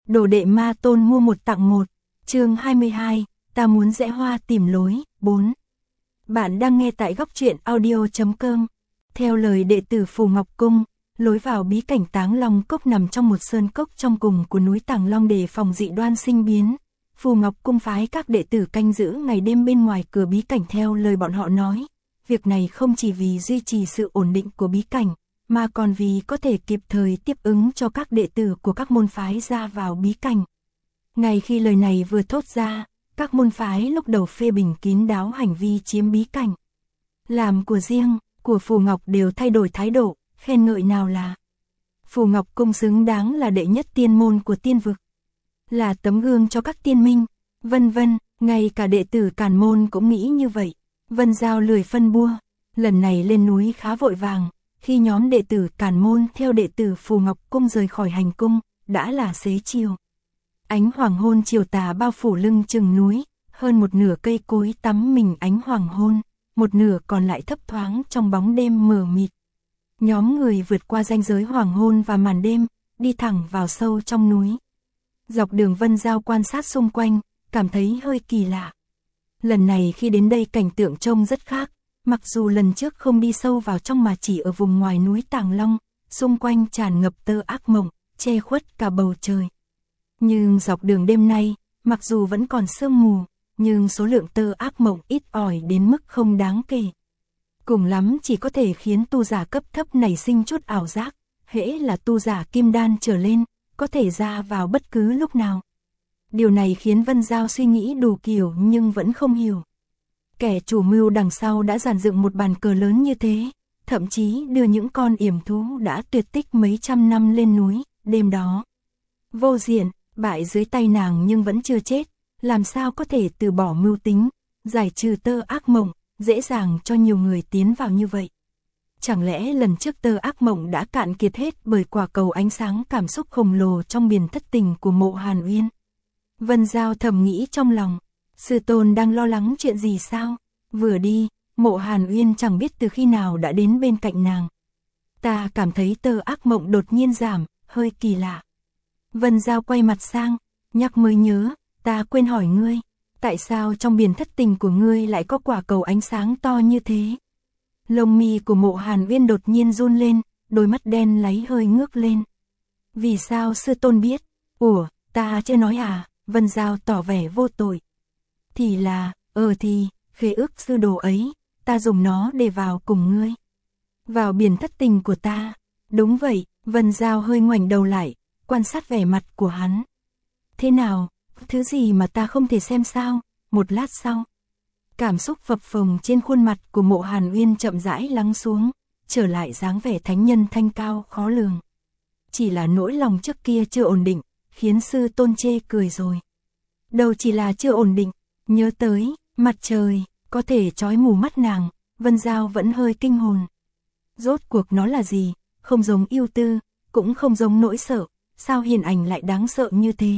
Đồ đệ ma tôn mua một tặng một. Chương 22, ta muốn rẽ hoa tìm lối. 4. Bạn đang nghe tại góc truyện audio.com. Theo lời đệ tử Phù Ngọc Cung, lối vào bí cảnh Táng Long Cốc nằm trong một sơn cốc trong cùng của núi Tàng Long để phòng dị đoan sinh biến. Phù Ngọc Cung phái các đệ tử canh giữ ngày đêm bên ngoài cửa bí cảnh theo lời bọn họ nói. Việc này không chỉ vì duy trì sự ổn định của bí cảnh, mà còn vì có thể kịp thời tiếp ứng cho các đệ tử của các môn phái ra vào bí cảnh. Ngay khi lời này vừa thốt ra, các môn phái lúc đầu phê bình kín đáo hành vi chiếm bí cảnh. Làm của riêng, của Phù Ngọc đều thay đổi thái độ, khen ngợi nào là Phù Ngọc Cung xứng đáng là đệ nhất tiên môn của tiên vực, là tấm gương cho các tiên minh, vân vân, ngay cả đệ tử Càn môn cũng nghĩ như vậy. Vân Giao lười phân bua, lần này lên núi khá vội vàng, khi nhóm đệ tử Càn môn theo đệ tử Phù Ngọc Cung rời khỏi hành cung, đã là xế chiều. Ánh hoàng hôn chiều tà bao phủ lưng chừng núi, hơn một nửa cây cối tắm mình ánh hoàng hôn, một nửa còn lại thấp thoáng trong bóng đêm mờ mịt. Nhóm người vượt qua ranh giới hoàng hôn và màn đêm, đi thẳng vào sâu trong núi. Dọc đường Vân Giao quan sát xung quanh, cảm thấy hơi kỳ lạ. Lần này khi đến đây cảnh tượng trông rất khác, mặc dù lần trước không đi sâu vào trong mà chỉ ở vùng ngoài núi Tàng Long, xung quanh tràn ngập tơ ác mộng, che khuất cả bầu trời. Nhưng dọc đường đêm nay, mặc dù vẫn còn sương mù, nhưng số lượng tơ ác mộng ít ỏi đến mức không đáng kể. Cùng lắm chỉ có thể khiến tu giả cấp thấp nảy sinh chút ảo giác, hễ là tu giả kim đan trở lên, có thể ra vào bất cứ lúc nào. Điều này khiến Vân Giao suy nghĩ đủ kiểu nhưng vẫn không hiểu. Kẻ chủ mưu đằng sau đã dàn dựng một bàn cờ lớn như thế, thậm chí đưa những con yểm thú đã tuyệt tích mấy trăm năm lên núi, đêm đó. Vô diện, bại dưới tay nàng nhưng vẫn chưa chết, làm sao có thể từ bỏ mưu tính, giải trừ tơ ác mộng, dễ dàng cho nhiều người tiến vào như vậy. Chẳng lẽ lần trước tơ ác mộng đã cạn kiệt hết bởi quả cầu ánh sáng cảm xúc khổng lồ trong biển thất tình của Mộ Hàn Uyên? Vân Giao thầm nghĩ trong lòng, sư tôn đang lo lắng chuyện gì sao? Vừa đi, Mộ Hàn Uyên chẳng biết từ khi nào đã đến bên cạnh nàng. Ta cảm thấy tơ ác mộng đột nhiên giảm, hơi kỳ lạ. Vân Giao quay mặt sang, nhắc mới nhớ, ta quên hỏi ngươi, tại sao trong biển thất tình của ngươi lại có quả cầu ánh sáng to như thế? Lông mi của Mộ Hàn Uyên đột nhiên run lên, đôi mắt đen láy hơi ngước lên. Vì sao sư tôn biết? Ủa, ta chưa nói à? Vân Giao tỏ vẻ vô tội. Thì là, thì, khế ước sư đồ ấy, ta dùng nó để vào cùng ngươi. Vào biển thất tình của ta. Đúng vậy, Vân Giao hơi ngoảnh đầu lại, quan sát vẻ mặt của hắn. Thế nào, thứ gì mà ta không thể xem sao? Một lát sau, cảm xúc phập phồng trên khuôn mặt của Mộ Hàn Uyên chậm rãi lắng xuống, trở lại dáng vẻ thánh nhân thanh cao khó lường. Chỉ là nỗi lòng trước kia chưa ổn định, khiến sư tôn chê cười rồi. Đâu chỉ là chưa ổn định, nhớ tới, mặt trời, có thể trói mù mắt nàng, Vân Giao vẫn hơi kinh hồn. Rốt cuộc nó là gì, không giống yêu tư, cũng không giống nỗi sợ, sao hình ảnh lại đáng sợ như thế?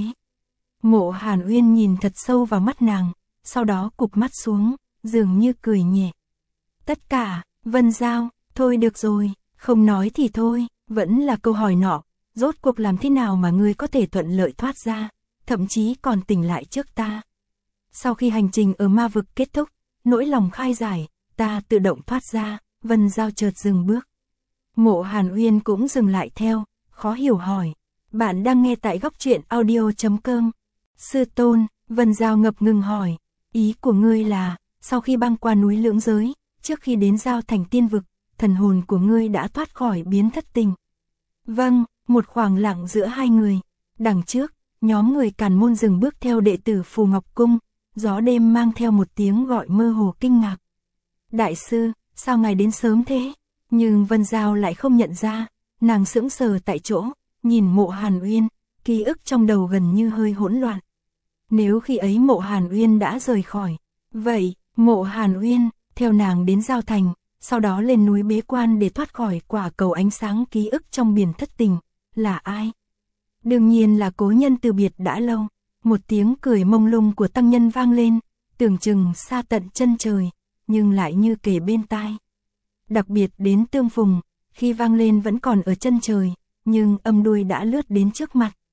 Mộ Hàn Uyên nhìn thật sâu vào mắt nàng, sau đó cụp mắt xuống, dường như cười nhẹ. Tất cả, Vân Giao, thôi được rồi, không nói thì thôi, vẫn là câu hỏi nọ, rốt cuộc làm thế nào mà ngươi có thể thuận lợi thoát ra, thậm chí còn tỉnh lại trước ta. Sau khi hành trình ở ma vực kết thúc, nỗi lòng khai giải, ta tự động thoát ra, Vân Giao chợt dừng bước. Mộ Hàn Uyên cũng dừng lại theo, khó hiểu hỏi. Bạn đang nghe tại góc truyện audio.com. Sư tôn, Vân Giao ngập ngừng hỏi, ý của ngươi là, sau khi băng qua núi Lưỡng Giới, trước khi đến giao thành tiên vực, thần hồn của ngươi đã thoát khỏi biến thất tình. Vâng, một khoảng lặng giữa hai người. Đằng trước, nhóm người Càn môn dừng bước theo đệ tử Phù Ngọc Cung, gió đêm mang theo một tiếng gọi mơ hồ kinh ngạc. Đại sư, sao ngài đến sớm thế? Nhưng Vân Giao lại không nhận ra, nàng sững sờ tại chỗ, nhìn Mộ Hàn Uyên, ký ức trong đầu gần như hơi hỗn loạn. Nếu khi ấy Mộ Hàn Uyên đã rời khỏi, vậy, Mộ Hàn Uyên, theo nàng đến giao thành, sau đó lên núi bế quan để thoát khỏi quả cầu ánh sáng ký ức trong biển thất tình, là ai? Đương nhiên là cố nhân từ biệt đã lâu. Một tiếng cười mông lung của tăng nhân vang lên, tưởng chừng xa tận chân trời, nhưng lại như kề bên tai. Đặc biệt đến tương phùng, khi vang lên vẫn còn ở chân trời, nhưng âm đuôi đã lướt đến trước mặt.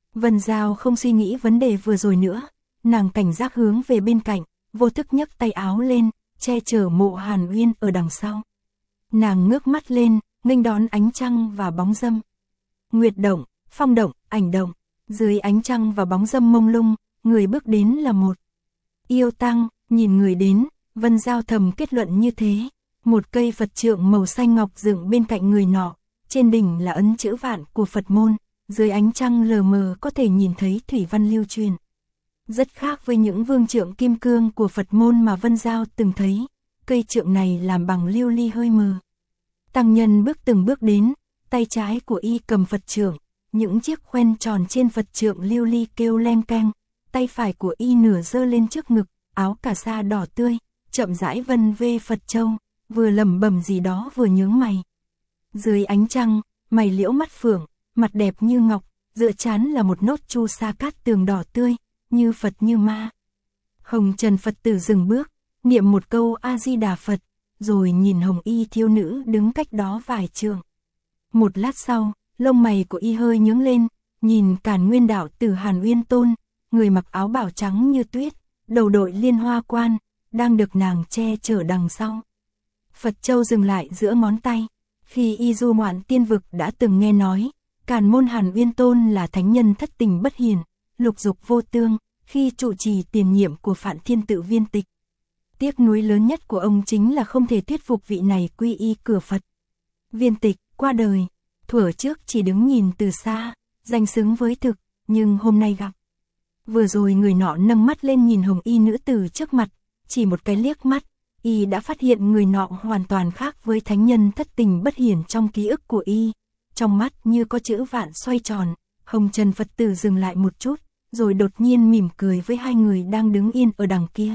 Vân Giao không suy nghĩ vấn đề vừa rồi nữa, nàng cảnh giác hướng về bên cạnh, vô thức nhấc tay áo lên, che chở Mộ Hàn Uyên ở đằng sau. Nàng ngước mắt lên, nghênh đón ánh trăng và bóng dâm. Nguyệt động, phong động, ảnh động, dưới ánh trăng và bóng dâm mông lung, người bước đến là một yêu tăng. Nhìn người đến, Vân Giao thầm kết luận như thế. Một cây Phật trượng màu xanh ngọc dựng bên cạnh người nọ, trên đỉnh là ấn chữ vạn của Phật môn, dưới ánh trăng lờ mờ có thể nhìn thấy thủy văn lưu truyền. Rất khác với những vương trượng kim cương của Phật môn mà Vân Giao từng thấy, cây trượng này làm bằng lưu ly hơi mờ. Tăng nhân từng bước đến, tay trái của y cầm Phật trượng, những chiếc khoen tròn trên Phật trượng lưu ly kêu leng keng, tay phải của y nửa giơ lên trước ngực, áo cà sa đỏ tươi, chậm rãi vân vê Phật châu, vừa lẩm bẩm gì đó vừa nhướng mày. Dưới ánh trăng, mày liễu mắt phượng, mặt đẹp như ngọc, dựa trán là một nốt chu sa cát tường đỏ tươi, như Phật như ma. Hồng Trần Phật tử dừng bước, niệm một câu A Di Đà Phật, rồi nhìn hồng y thiếu nữ đứng cách đó vài trượng. Một lát sau, lông mày của y hơi nhướng lên, nhìn Càn Nguyên đạo tử Hàn Uyên Tôn, người mặc áo bào trắng như tuyết, đầu đội liên hoa quan, đang được nàng che chở đằng sau. Phật châu dừng lại giữa ngón tay. Khi y du ngoạn tiên vực đã từng nghe nói, Càn môn Hàn Uyên Tôn là thánh nhân thất tình bất hiền, lục dục vô tương, khi trụ trì tiền nhiệm của Phạn Thiên Tự Viên Tịch. Tiếc nuối lớn nhất của ông chính là không thể thuyết phục vị này quy y cửa Phật. Viên Tịch qua đời, thuở trước chỉ đứng nhìn từ xa, danh xứng với thực, nhưng hôm nay gặp. Vừa rồi người nọ nâng mắt lên nhìn hồng y nữ tử trước mặt, chỉ một cái liếc mắt, y đã phát hiện người nọ hoàn toàn khác với thánh nhân thất tình bất hiển trong ký ức của y. Trong mắt như có chữ vạn xoay tròn, Hồng Trần Phật tử dừng lại một chút, rồi đột nhiên mỉm cười với hai người đang đứng yên ở đằng kia.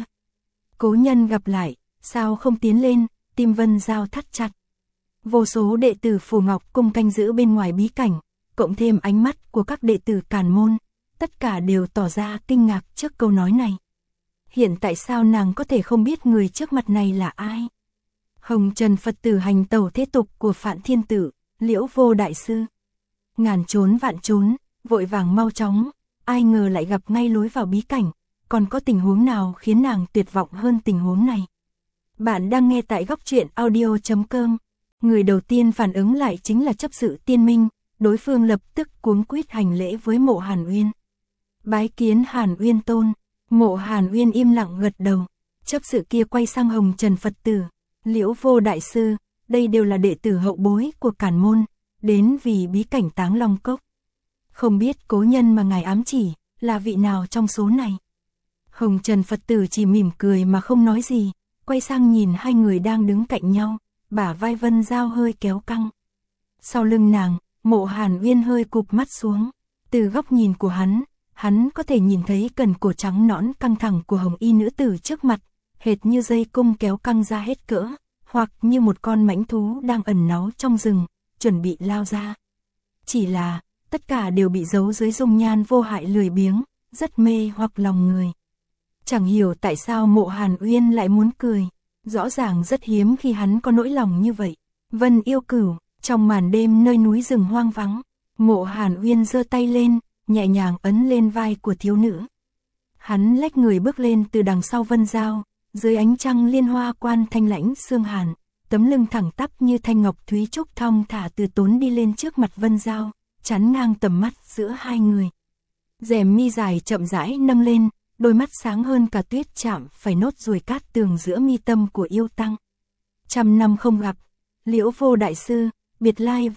Cố nhân gặp lại, sao không tiến lên, tim Vân Giao thắt chặt. Vô số đệ tử Phù Ngọc Cung canh giữ bên ngoài bí cảnh, cộng thêm ánh mắt của các đệ tử Càn môn, tất cả đều tỏ ra kinh ngạc trước câu nói này. Hiện tại sao nàng có thể không biết người trước mặt này là ai? Hồng Trần Phật tử hành tẩu thế tục của Phạn Thiên Tự, Liễu Vô Đại Sư. Ngàn trốn vạn trốn, vội vàng mau chóng, ai ngờ lại gặp ngay lối vào bí cảnh, còn có tình huống nào khiến nàng tuyệt vọng hơn tình huống này? Bạn đang nghe tại góc truyện audio.com. Người đầu tiên phản ứng lại chính là chấp sự Tiên Minh, đối phương lập tức cuống quýt hành lễ với Mộ Hàn Uyên. Bái kiến Hàn Uyên Tôn. Mộ Hàn Uyên im lặng gật đầu, chấp sự kia quay sang Hồng Trần Phật tử, Liễu Vô Đại Sư, đây đều là đệ tử hậu bối của Càn môn, đến vì bí cảnh Táng Long Cốc. Không biết cố nhân mà ngài ám chỉ, là vị nào trong số này? Hồng Trần Phật tử chỉ mỉm cười mà không nói gì, quay sang nhìn hai người đang đứng cạnh nhau, bả vai Vân Giao hơi kéo căng. Sau lưng nàng, Mộ Hàn Uyên hơi cụp mắt xuống, từ góc nhìn của hắn có thể nhìn thấy cần cổ trắng nõn căng thẳng của hồng y nữ tử trước mặt, hệt như dây cung kéo căng ra hết cỡ, hoặc như một con mãnh thú đang ẩn náu trong rừng, chuẩn bị lao ra. Chỉ là, tất cả đều bị giấu dưới dung nhan vô hại lười biếng, rất mê hoặc lòng người. Chẳng hiểu tại sao Mộ Hàn Uyên lại muốn cười, rõ ràng rất hiếm khi hắn có nỗi lòng như vậy. Vân Yêu Cửu, trong màn đêm nơi núi rừng hoang vắng, Mộ Hàn Uyên giơ tay lên, nhẹ nhàng ấn lên vai của thiếu nữ. Hắn lách người bước lên từ đằng sau Vân Giao, dưới ánh trăng liên hoa quan thanh lãnh sương hàn, tấm lưng thẳng tắp như thanh ngọc thúy trúc thong thả từ tốn đi lên trước mặt Vân Giao, chắn ngang tầm mắt giữa hai người. Rèm mi dài chậm rãi nâng lên, đôi mắt sáng hơn cả tuyết chạm phải nốt ruồi cát tường giữa mi tâm của yêu tăng. Trăm năm không gặp, Liễu Vô Đại Sư, biệt lai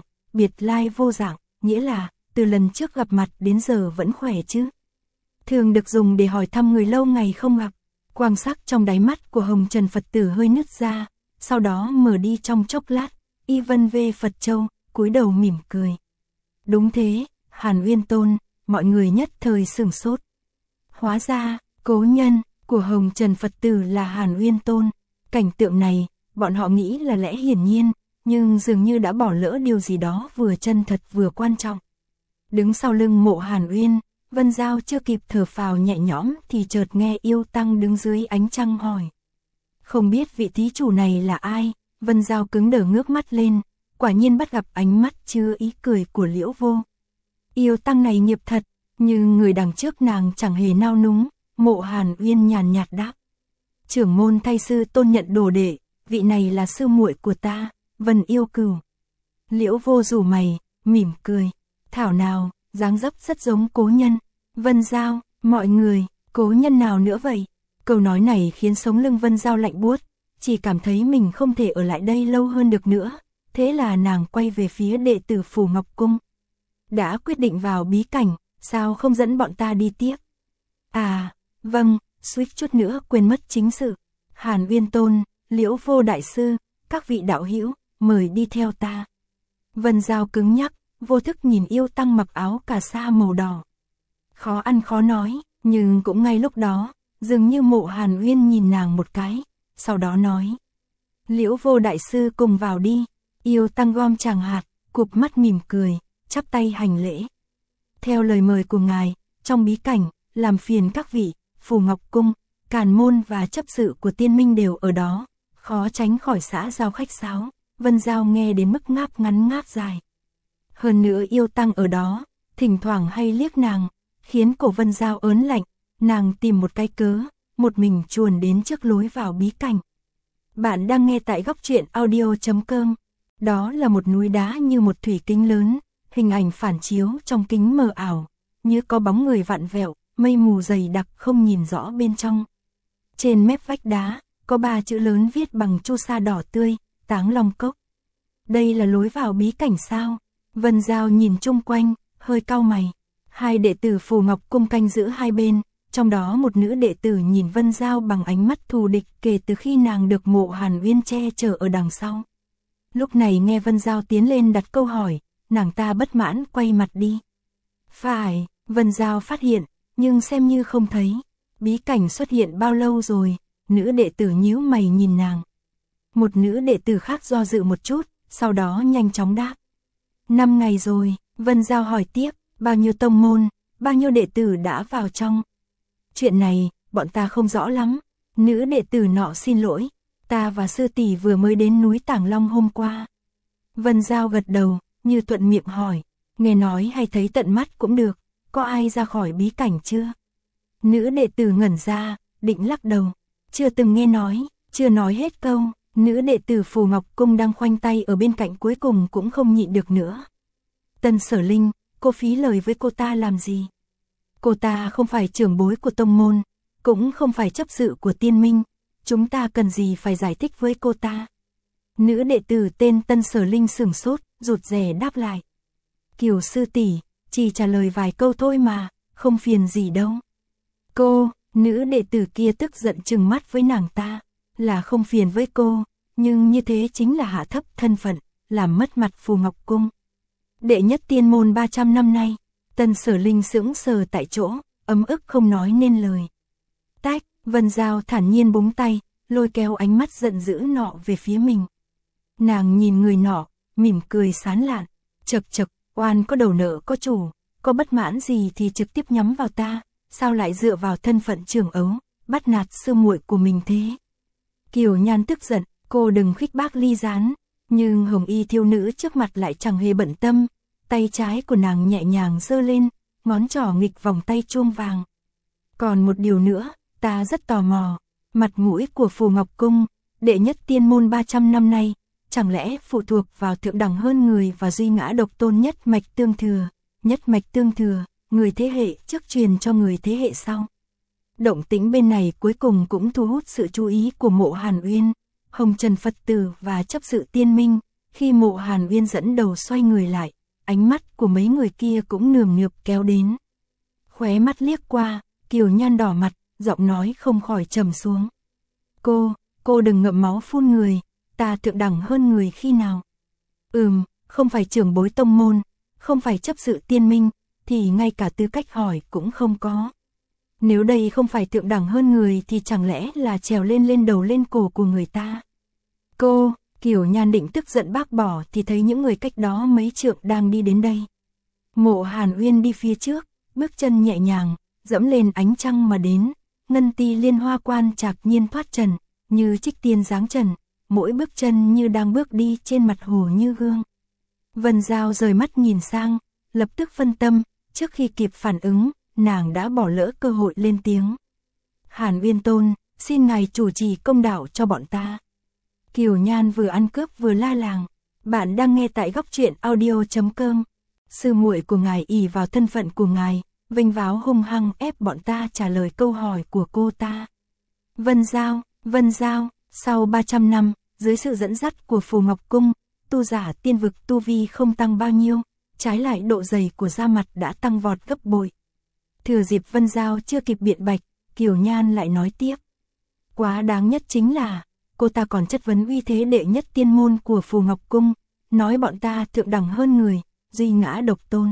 vô dạng, nghĩa là từ lần trước gặp mặt đến giờ vẫn khỏe chứ? Thường được dùng để hỏi thăm người lâu ngày không gặp. Quang sắc trong đáy mắt của Hồng Trần Phật tử hơi nứt ra, sau đó mở đi trong chốc lát, y vân vê Phật châu, cúi đầu mỉm cười. Đúng thế, Hàn Uyên Tôn, mọi người nhất thời sửng sốt. Hóa ra, cố nhân của Hồng Trần Phật tử là Hàn Uyên Tôn. Cảnh tượng này, bọn họ nghĩ là lẽ hiển nhiên, nhưng dường như đã bỏ lỡ điều gì đó vừa chân thật vừa quan trọng. Đứng sau lưng Mộ Hàn Uyên, Vân Giao chưa kịp thở phào nhẹ nhõm thì chợt nghe yêu tăng đứng dưới ánh trăng hỏi. Không biết vị thí chủ này là ai? Vân Giao cứng đờ ngước mắt lên, quả nhiên bắt gặp ánh mắt chứa ý cười của Liễu Vô. Yêu tăng này nghiệp thật, nhưng người đằng trước nàng chẳng hề nao núng. Mộ Hàn Uyên nhàn nhạt đáp. Trưởng môn thay sư tôn nhận đồ đệ, vị này là sư muội của ta, Vân Yêu Cửu. Liễu Vô rủ mày, mỉm cười. Thảo nào, dáng dấp rất giống cố nhân. Vân Giao, mọi người, cố nhân nào nữa vậy? Câu nói này khiến sống lưng Vân Giao lạnh buốt, chỉ cảm thấy mình không thể ở lại đây lâu hơn được nữa. Thế là nàng quay về phía đệ tử Phù Ngọc Cung. Đã quyết định vào bí cảnh, sao không dẫn bọn ta đi tiếp? À, vâng, suýt chút nữa quên mất chính sự. Hàn Uyên Tôn, Liễu Vô đại sư, các vị đạo hữu, mời đi theo ta. Vân Giao cứng nhắc, vô thức nhìn yêu tăng mặc áo cà sa màu đỏ. Khó ăn khó nói, nhưng cũng ngay lúc đó, dường như Mộ Hàn Uyên nhìn nàng một cái, sau đó nói. Liễu Vô đại sư cùng vào đi. Yêu tăng gom tràng hạt, cụp mắt mỉm cười, chắp tay hành lễ. Theo lời mời của ngài, trong bí cảnh, làm phiền các vị, Phù Ngọc Cung, Càn Môn và chấp sự của Tiên Minh đều ở đó, khó tránh khỏi xã giao khách sáo. Vân Giao nghe đến mức ngáp ngắn ngáp dài. Hơn nữa yêu tăng ở đó, thỉnh thoảng hay liếc nàng, khiến cổ Vân Giao ớn lạnh. Nàng tìm một cái cớ, một mình chuồn đến trước lối vào bí cảnh. Bạn đang nghe tại Góc Truyện Audio.com. Đó là một núi đá như một thủy kính lớn, hình ảnh phản chiếu trong kính mờ ảo, như có bóng người vặn vẹo, mây mù dày đặc không nhìn rõ bên trong. Trên mép vách đá, có 3 chữ lớn viết bằng chu sa đỏ tươi, Táng Long Cốc. Đây là lối vào bí cảnh sao? Vân Giao nhìn chung quanh, hơi cau mày. 2 đệ tử Phù Ngọc Cung canh giữ hai bên, trong đó một nữ đệ tử nhìn Vân Giao bằng ánh mắt thù địch kể từ khi nàng được Mộ Hàn Uyên che chở ở đằng sau. Lúc này nghe Vân Giao tiến lên đặt câu hỏi, nàng ta bất mãn quay mặt đi. Phải, Vân Giao phát hiện, nhưng xem như không thấy. Bí cảnh xuất hiện bao lâu rồi? Nữ đệ tử nhíu mày nhìn nàng. Một nữ đệ tử khác do dự một chút, sau đó nhanh chóng đáp. 5 ngày rồi. Vân Giao hỏi tiếp, bao nhiêu tông môn, bao nhiêu đệ tử đã vào trong? Chuyện này, bọn ta không rõ lắm. Nữ đệ tử nọ xin lỗi, ta và sư tỷ vừa mới đến núi Tàng Long hôm qua. Vân Giao gật đầu, như thuận miệng hỏi, nghe nói hay thấy tận mắt cũng được, có ai ra khỏi bí cảnh chưa? Nữ đệ tử ngẩn ra, định lắc đầu, chưa từng nghe nói. Chưa nói hết câu, nữ đệ tử Phù Ngọc Cung đang khoanh tay ở bên cạnh cuối cùng cũng không nhịn được nữa. Tân Sở Linh, cô phí lời với cô ta làm gì? Cô ta không phải trưởng bối của tông môn, cũng không phải chấp sự của Tiên Minh, chúng ta cần gì phải giải thích với cô ta? Nữ đệ tử tên Tân Sở Linh sửng sốt, rụt rè đáp lại. Kiều sư tỷ, chỉ trả lời vài câu thôi mà, không phiền gì đâu. Cô, nữ đệ tử kia tức giận trừng mắt với nàng ta, là không phiền với cô, nhưng như thế chính là hạ thấp thân phận, làm mất mặt Phù Ngọc Cung. Đệ nhất tiên môn 300 năm nay. Tân Sở Linh sững sờ tại chỗ, ấm ức không nói nên lời. Tách, Vân Giao thản nhiên búng tay, lôi kéo ánh mắt giận dữ nọ về phía mình. Nàng nhìn người nọ, mỉm cười sán lạn, chậc chậc, oan có đầu nợ có chủ, có bất mãn gì thì trực tiếp nhắm vào ta, sao lại dựa vào thân phận trưởng ấu, bắt nạt sư muội của mình thế? Kiều Nhan tức giận, cô đừng khích bác Ly Gián, nhưng hồng y thiếu nữ trước mặt lại chẳng hề bận tâm. Tay trái của nàng nhẹ nhàng giơ lên, ngón trỏ nghịch vòng tay chuông vàng. Còn một điều nữa, ta rất tò mò, mặt mũi của Phù Ngọc Cung, đệ nhất tiên môn 300 năm nay, chẳng lẽ phụ thuộc vào thượng đẳng hơn người và duy ngã độc tôn nhất mạch tương thừa, người thế hệ trước truyền cho người thế hệ sau. Động tĩnh bên này cuối cùng cũng thu hút sự chú ý của Mộ Hàn Uyên, Hồng Trần Phật Tử và chấp sự Tiên Minh. Khi Mộ Hàn Uyên dẫn đầu xoay người lại, ánh mắt của mấy người kia cũng nườm nượp kéo đến. Khóe mắt liếc qua, Kiều Nhan đỏ mặt, giọng nói không khỏi trầm xuống. Cô đừng ngậm máu phun người, ta thượng đẳng hơn người khi nào? Không phải trưởng bối tông môn, không phải chấp sự Tiên Minh, thì ngay cả tư cách hỏi cũng không có. Nếu đây không phải thượng đẳng hơn người thì chẳng lẽ là trèo lên đầu lên cổ của người ta? Kiều Nhan định tức giận bác bỏ thì thấy những người cách đó mấy trượng đang đi đến đây. Mộ Hàn Uyên đi phía trước, bước chân nhẹ nhàng, dẫm lên ánh trăng mà đến, ngân ti liên hoa quan trạc nhiên thoát trần, như trích tiên dáng trần, mỗi bước chân như đang bước đi trên mặt hồ như gương. Vân Giao rời mắt nhìn sang, lập tức phân tâm, trước khi kịp phản ứng, nàng đã bỏ lỡ cơ hội lên tiếng. Hàn Uyên Tôn, xin ngài chủ trì công đạo cho bọn ta. Kiều Nhan vừa ăn cướp vừa la làng. Bạn đang nghe tại góc truyện audio.com. Sư muội của ngài ỷ vào thân phận của ngài, vênh váo hung hăng ép bọn ta trả lời câu hỏi của cô ta. Vân Giao, sau 300 năm, dưới sự dẫn dắt của Phù Ngọc Cung, tu giả tiên vực tu vi không tăng bao nhiêu, trái lại độ dày của da mặt đã tăng vọt gấp bội. Thừa dịp Vân Giao chưa kịp biện bạch, Kiều Nhan lại nói tiếp. Quá đáng nhất chính là, cô ta còn chất vấn uy thế đệ nhất tiên môn của Phù Ngọc Cung, nói bọn ta thượng đẳng hơn người, duy ngã độc tôn.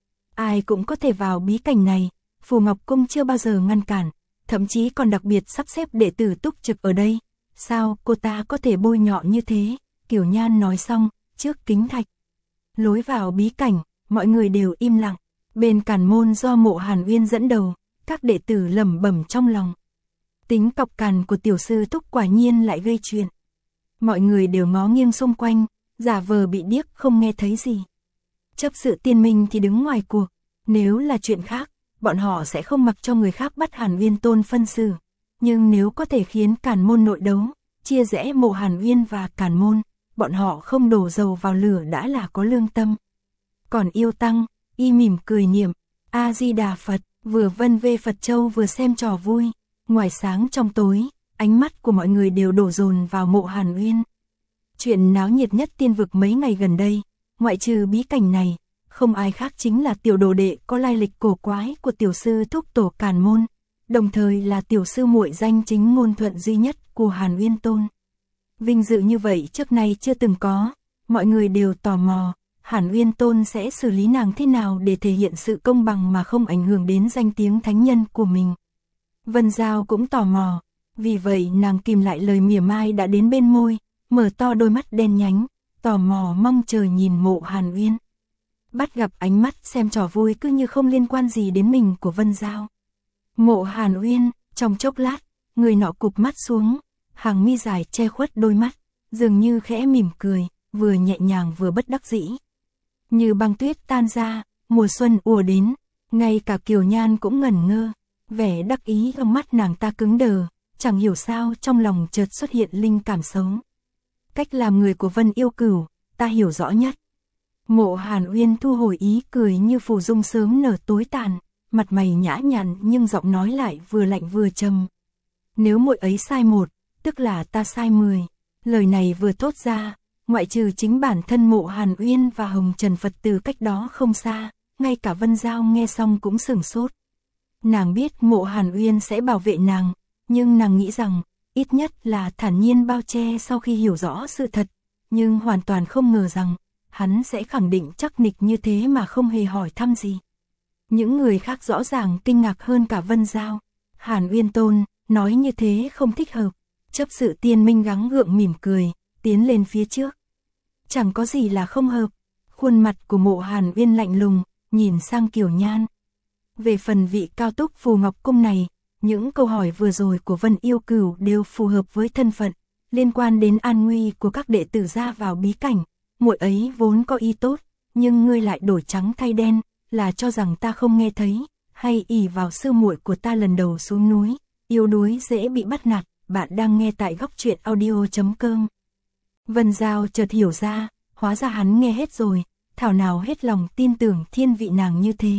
Ai cũng có thể vào bí cảnh này, Phù Ngọc Cung chưa bao giờ ngăn cản, thậm chí còn đặc biệt sắp xếp đệ tử túc trực ở đây. Sao cô ta có thể bôi nhọ như thế? Kiều Nhan nói xong, trước kính thạch lối vào bí cảnh, mọi người đều im lặng. Bên cản môn do Mộ Hàn Uyên dẫn đầu, các đệ tử lẩm bẩm trong lòng. Tính cọc cằn của tiểu sư thúc quả nhiên lại gây chuyện. Mọi người đều ngó nghiêng xung quanh, giả vờ bị điếc không nghe thấy gì. Chấp sự tiên minh thì đứng ngoài cuộc, nếu là chuyện khác, bọn họ sẽ không mặc cho người khác bắt Hàn Uyên Tôn phân xử. Nhưng nếu có thể khiến cản môn nội đấu, chia rẽ Mộ Hàn Uyên và cản môn, bọn họ không đổ dầu vào lửa đã là có lương tâm. Còn yêu tăng, y mỉm cười niệm A-di-đà Phật, vừa vân vê Phật Châu vừa xem trò vui. Ngoài sáng trong tối, ánh mắt của mọi người đều đổ dồn vào Mộ Hàn Uyên. Chuyện náo nhiệt nhất tiên vực mấy ngày gần đây, ngoại trừ bí cảnh này, không ai khác chính là tiểu đồ đệ có lai lịch cổ quái của tiểu sư thúc tổ càn môn, đồng thời là tiểu sư muội danh chính ngôn thuận duy nhất của Hàn Uyên Tôn. Vinh dự như vậy trước nay chưa từng có, mọi người đều tò mò, Hàn Uyên Tôn sẽ xử lý nàng thế nào để thể hiện sự công bằng mà không ảnh hưởng đến danh tiếng thánh nhân của mình. Vân Giao cũng tò mò, vì vậy nàng kìm lại lời mỉa mai đã đến bên môi, mở to đôi mắt đen nhánh, tò mò mong chờ nhìn Mộ Hàn Uyên. Bắt gặp ánh mắt xem trò vui cứ như không liên quan gì đến mình của Vân Giao. Mộ Hàn Uyên, trong chốc lát, người nọ cụp mắt xuống, hàng mi dài che khuất đôi mắt, dường như khẽ mỉm cười, vừa nhẹ nhàng vừa bất đắc dĩ. Như băng tuyết tan ra, mùa xuân ùa đến, ngay cả Kiều Nhan cũng ngẩn ngơ, vẻ đắc ý trong mắt nàng ta cứng đờ, chẳng hiểu sao trong lòng chợt xuất hiện linh cảm xấu. Cách làm người của Vân Yêu Cửu, ta hiểu rõ nhất. Mộ Hàn Uyên thu hồi ý cười như phù dung sớm nở tối tàn, mặt mày nhã nhặn nhưng giọng nói lại vừa lạnh vừa trầm. Nếu muội ấy sai một, tức là ta sai 10. Lời này vừa thốt ra, ngoại trừ chính bản thân Mộ Hàn Uyên và Hồng Trần Phật từ cách đó không xa, ngay cả Vân Giao nghe xong cũng sửng sốt. Nàng biết Mộ Hàn Uyên sẽ bảo vệ nàng, nhưng nàng nghĩ rằng, ít nhất là thản nhiên bao che sau khi hiểu rõ sự thật, nhưng hoàn toàn không ngờ rằng, hắn sẽ khẳng định chắc nịch như thế mà không hề hỏi thăm gì. Những người khác rõ ràng kinh ngạc hơn cả Vân Giao. Hàn Uyên Tôn, nói như thế không thích hợp. Chấp sự tiên minh gắng gượng mỉm cười, tiến lên phía trước. Chẳng có gì là không hợp. Khuôn mặt của Mộ Hàn Uyên lạnh lùng, nhìn sang Kiều Nhan. Về phần vị cao túc Phù Ngọc Cung này, những câu hỏi vừa rồi của Vân Yêu Cửu đều phù hợp với thân phận, liên quan đến an nguy của các đệ tử ra vào bí cảnh. Muội ấy vốn có ý tốt, nhưng ngươi lại đổi trắng thay đen, là cho rằng ta không nghe thấy, hay ỷ vào sư muội của ta lần đầu xuống núi, yếu đuối dễ bị bắt nạt. Bạn đang nghe tại góc truyện audio.com. Vân Giao chợt hiểu ra, hóa ra hắn nghe hết rồi, thảo nào hết lòng tin tưởng thiên vị nàng như thế.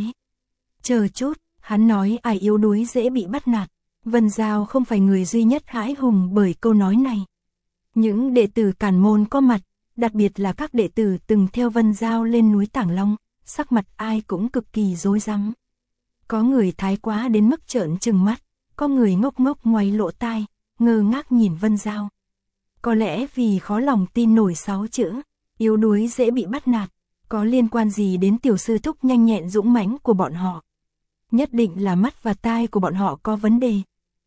Chờ chút, hắn nói ai yếu đuối dễ bị bắt nạt. Vân Giao không phải người duy nhất hãi hùng bởi câu nói này. Những đệ tử càn môn có mặt, đặc biệt là các đệ tử từng theo Vân Giao lên núi Tảng Long, sắc mặt ai cũng cực kỳ rối rắm. Có người thái quá đến mức trợn trừng mắt, có người ngốc ngốc ngoáy lỗ tai, ngơ ngác nhìn Vân Giao. Có lẽ vì khó lòng tin nổi 6 chữ, yếu đuối dễ bị bắt nạt, có liên quan gì đến tiểu sư thúc nhanh nhẹn dũng mãnh của bọn họ. Nhất định là mắt và tai của bọn họ có vấn đề.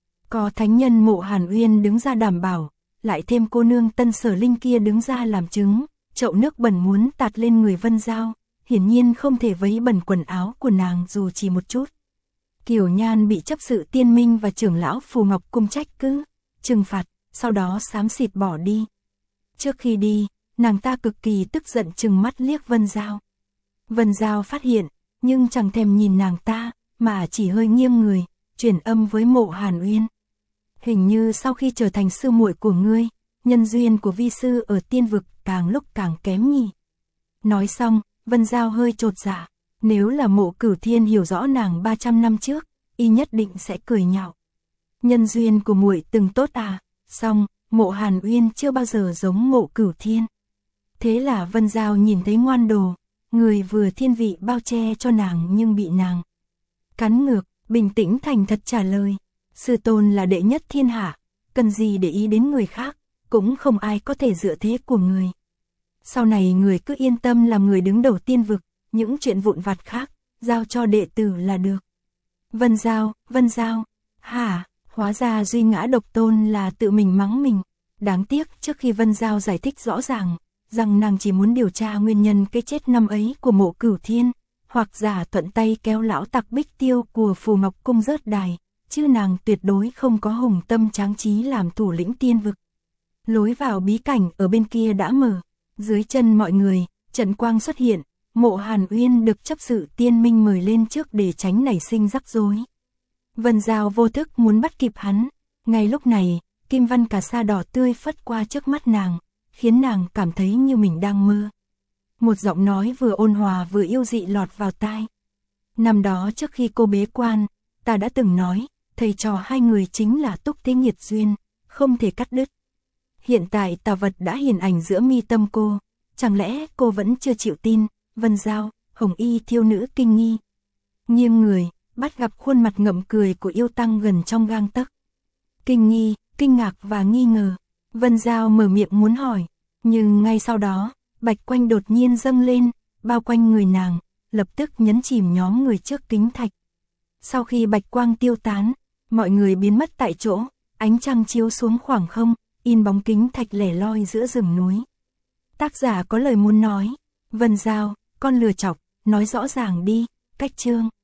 Có thánh nhân Mộ Hàn Uyên đứng ra đảm bảo, lại thêm cô nương Tân Sở Linh kia đứng ra làm chứng, chậu nước bẩn muốn tạt lên người Vân Giao, hiển nhiên không thể vấy bẩn quần áo của nàng dù chỉ một chút. Kiều Nhan bị chấp sự tiên minh và trưởng lão Phù Ngọc Cung trách cứ, trừng phạt, sau đó xám xịt bỏ đi. Trước khi đi, nàng ta cực kỳ tức giận trừng mắt liếc Vân Giao. Vân Giao phát hiện, nhưng chẳng thèm nhìn nàng ta, mà chỉ hơi nghiêng người, truyền âm với Mộ Hàn Uyên. Hình như sau khi trở thành sư muội của ngươi, nhân duyên của vi sư ở tiên vực càng lúc càng kém nhỉ. Nói xong, Vân Giao hơi chột dạ, nếu là Mộ Cửu Thiên hiểu rõ nàng 300 năm trước, y nhất định sẽ cười nhạo. Nhân duyên của muội từng tốt à? Xong, Mộ Hàn Uyên chưa bao giờ giống Mộ Cửu Thiên. Thế là Vân Giao nhìn thấy ngoan đồ, người vừa thiên vị bao che cho nàng nhưng bị nàng cắn ngược, bình tĩnh thành thật trả lời. Sư tôn là đệ nhất thiên hạ, cần gì để ý đến người khác, cũng không ai có thể dựa thế của người. Sau này người cứ yên tâm làm người đứng đầu tiên vực, những chuyện vụn vặt khác, giao cho đệ tử là được. Vân Giao, hả, hóa ra Duy Ngã Độc Tôn là tự mình mắng mình. Đáng tiếc trước khi Vân Giao giải thích rõ ràng, rằng nàng chỉ muốn điều tra nguyên nhân cái chết năm ấy của Mộ Cửu Thiên, hoặc giả thuận tay kéo lão tặc Bích Tiêu của Phù Ngọc Cung rớt đài, chứ nàng tuyệt đối không có hùng tâm tráng trí làm thủ lĩnh tiên vực. Lối vào bí cảnh ở bên kia đã mở, dưới chân mọi người, trận quang xuất hiện, Mộ Hàn Uyên được chấp sự tiên minh mời lên trước để tránh nảy sinh rắc rối. Vân Giao vô thức muốn bắt kịp hắn, ngay lúc này, kim văn cà sa đỏ tươi phất qua trước mắt nàng, khiến nàng cảm thấy như mình đang mơ. Một giọng nói vừa ôn hòa vừa yêu dị lọt vào tai. Năm đó trước khi cô bế quan, ta đã từng nói, thầy trò hai người chính là túc thế nghiệt duyên, không thể cắt đứt. Hiện tại tà vật đã hiển ảnh giữa mi tâm cô, chẳng lẽ cô vẫn chưa chịu tin? Vân Giao, hồng y thiêu nữ kinh nghi. Nghiêng người, bắt gặp khuôn mặt ngậm cười của yêu tăng gần trong gang tấc. Kinh nghi, kinh ngạc và nghi ngờ. Vân Giao mở miệng muốn hỏi, nhưng ngay sau đó, bạch quanh đột nhiên dâng lên, bao quanh người nàng, lập tức nhấn chìm nhóm người trước kính thạch. Sau khi bạch quang tiêu tán, mọi người biến mất tại chỗ, ánh trăng chiếu xuống khoảng không, in bóng kính thạch lẻ loi giữa rừng núi. Tác giả có lời muốn nói, Vân Giao, con lừa chọc, nói rõ ràng đi, cách chương.